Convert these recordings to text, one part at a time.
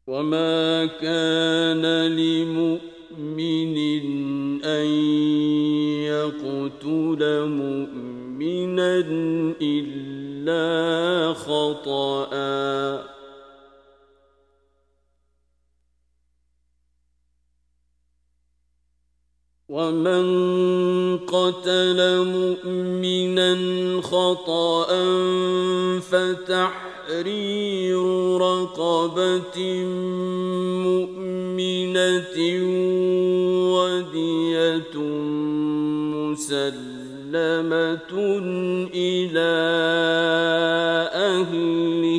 وما كان لمؤمن أن يقتل مؤمنا إلا خطأ ومن قتل مؤمنا خطأ فتحرير رقبة مؤمنة ودية مسلمة إلى أهله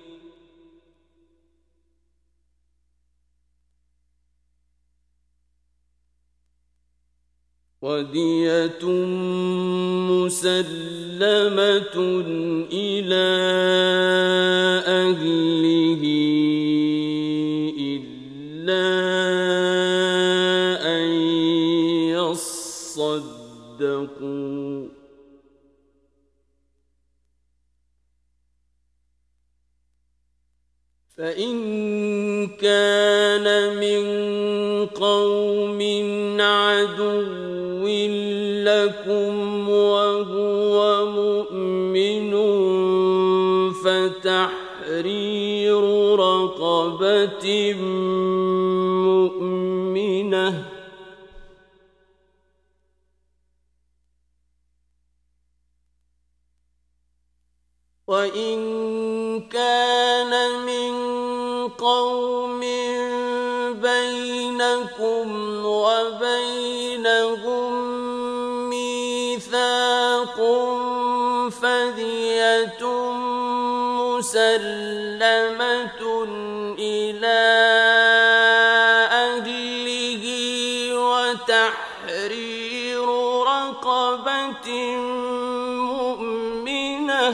إلا أن يصدقوا فإن كان من قوم عدو لكم وهو مؤمن فتحرير رقبة مؤمنة وإن كان من قوم بينكم وبينهم ميثاق فدية مسلمة إلى أهله وتحرير رقبة مؤمنة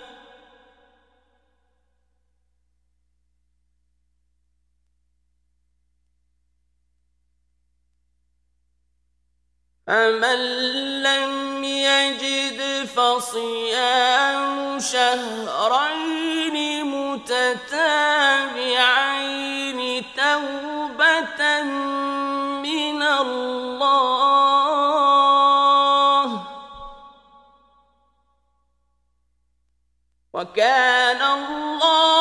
فمن لم يجد فصيام شهرين متتابعين توبة من الله وكان الله